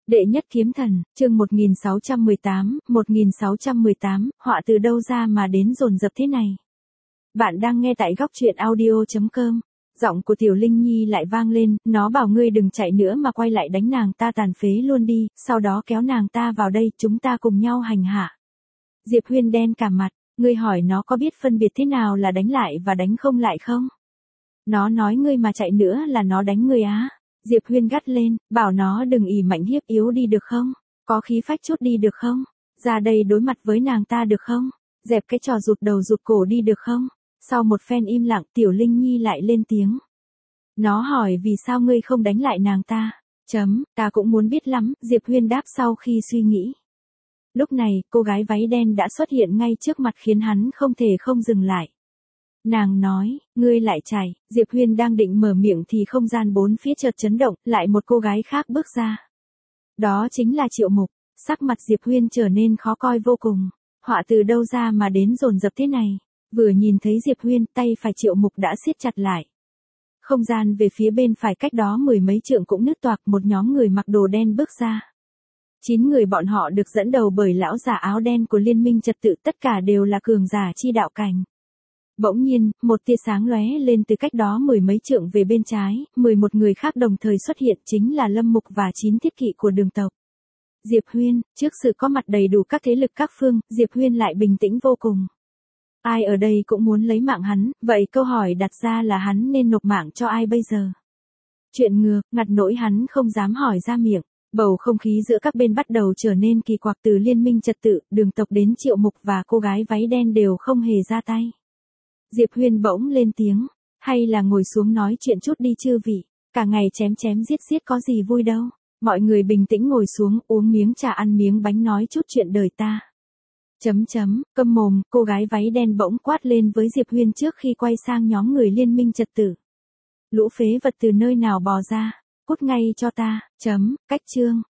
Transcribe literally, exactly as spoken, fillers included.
Đệ nhất kiếm thần, chương một nghìn sáu trăm mười tám, một nghìn sáu trăm mười tám, họa từ đâu ra mà đến dồn dập thế này. Bạn đang nghe tại góc truyện audio chấm com. Giọng của Tiểu Linh Nhi lại vang lên, nó bảo ngươi đừng chạy nữa mà quay lại đánh nàng ta tàn phế luôn đi, sau đó kéo nàng ta vào đây, chúng ta cùng nhau hành hạ. Diệp Huyên đen cả mặt, ngươi hỏi nó có biết phân biệt thế nào là đánh lại và đánh không lại không? Nó nói ngươi mà chạy nữa là nó đánh ngươi á. Diệp Huyên gắt lên, bảo nó đừng ỉ mạnh hiếp yếu đi được không? Có khí phách chút đi được không? Ra đây đối mặt với nàng ta được không? Dẹp cái trò rụt đầu rụt cổ đi được không? Sau một phen im lặng, Tiểu Linh Nhi lại lên tiếng. Nó hỏi vì sao ngươi không đánh lại nàng ta? Chấm, ta cũng muốn biết lắm, Diệp Huyên đáp sau khi suy nghĩ. Lúc này, cô gái váy đen đã xuất hiện ngay trước mặt khiến hắn không thể không dừng lại. Nàng nói, ngươi lại chạy, Diệp Huyên đang định mở miệng thì không gian bốn phía chợt chấn động, lại một cô gái khác bước ra. Đó chính là Triệu Mục, sắc mặt Diệp Huyên trở nên khó coi vô cùng. Họa từ đâu ra mà đến dồn dập thế này. Vừa nhìn thấy Diệp Huyên, tay phải Triệu Mục đã siết chặt lại. Không gian về phía bên phải cách đó mười mấy trượng cũng nứt toạc, một nhóm người mặc đồ đen bước ra. Chín người bọn họ được dẫn đầu bởi lão giả áo đen của Liên minh trật tự, tất cả đều là cường giả chi đạo cảnh. Bỗng nhiên, một tia sáng lóe lên từ cách đó mười mấy trượng về bên trái, mười một người khác đồng thời xuất hiện, chính là Lâm Mục và chín thiết kỵ của Đường tộc. Diệp Huyên, trước sự có mặt đầy đủ các thế lực các phương, Diệp Huyên lại bình tĩnh vô cùng. Ai ở đây cũng muốn lấy mạng hắn, vậy câu hỏi đặt ra là hắn nên nộp mạng cho ai bây giờ? Chuyện ngược, ngặt nỗi hắn không dám hỏi ra miệng. Bầu không khí giữa các bên bắt đầu trở nên kỳ quặc, từ Liên minh trật tự, Đường tộc đến Triệu Mục và cô gái váy đen đều không hề ra tay. Diệp Huyên bỗng lên tiếng, hay là ngồi xuống nói chuyện chút đi chư vị, cả ngày chém chém giết giết có gì vui đâu. Mọi người bình tĩnh ngồi xuống, uống miếng trà ăn miếng bánh nói chút chuyện đời ta. Chấm chấm, câm mồm, cô gái váy đen bỗng quát lên với Diệp Huyên trước khi quay sang nhóm người Liên minh trật tự. Lũ phế vật từ nơi nào bò ra, cút ngay cho ta, chấm, cách chương.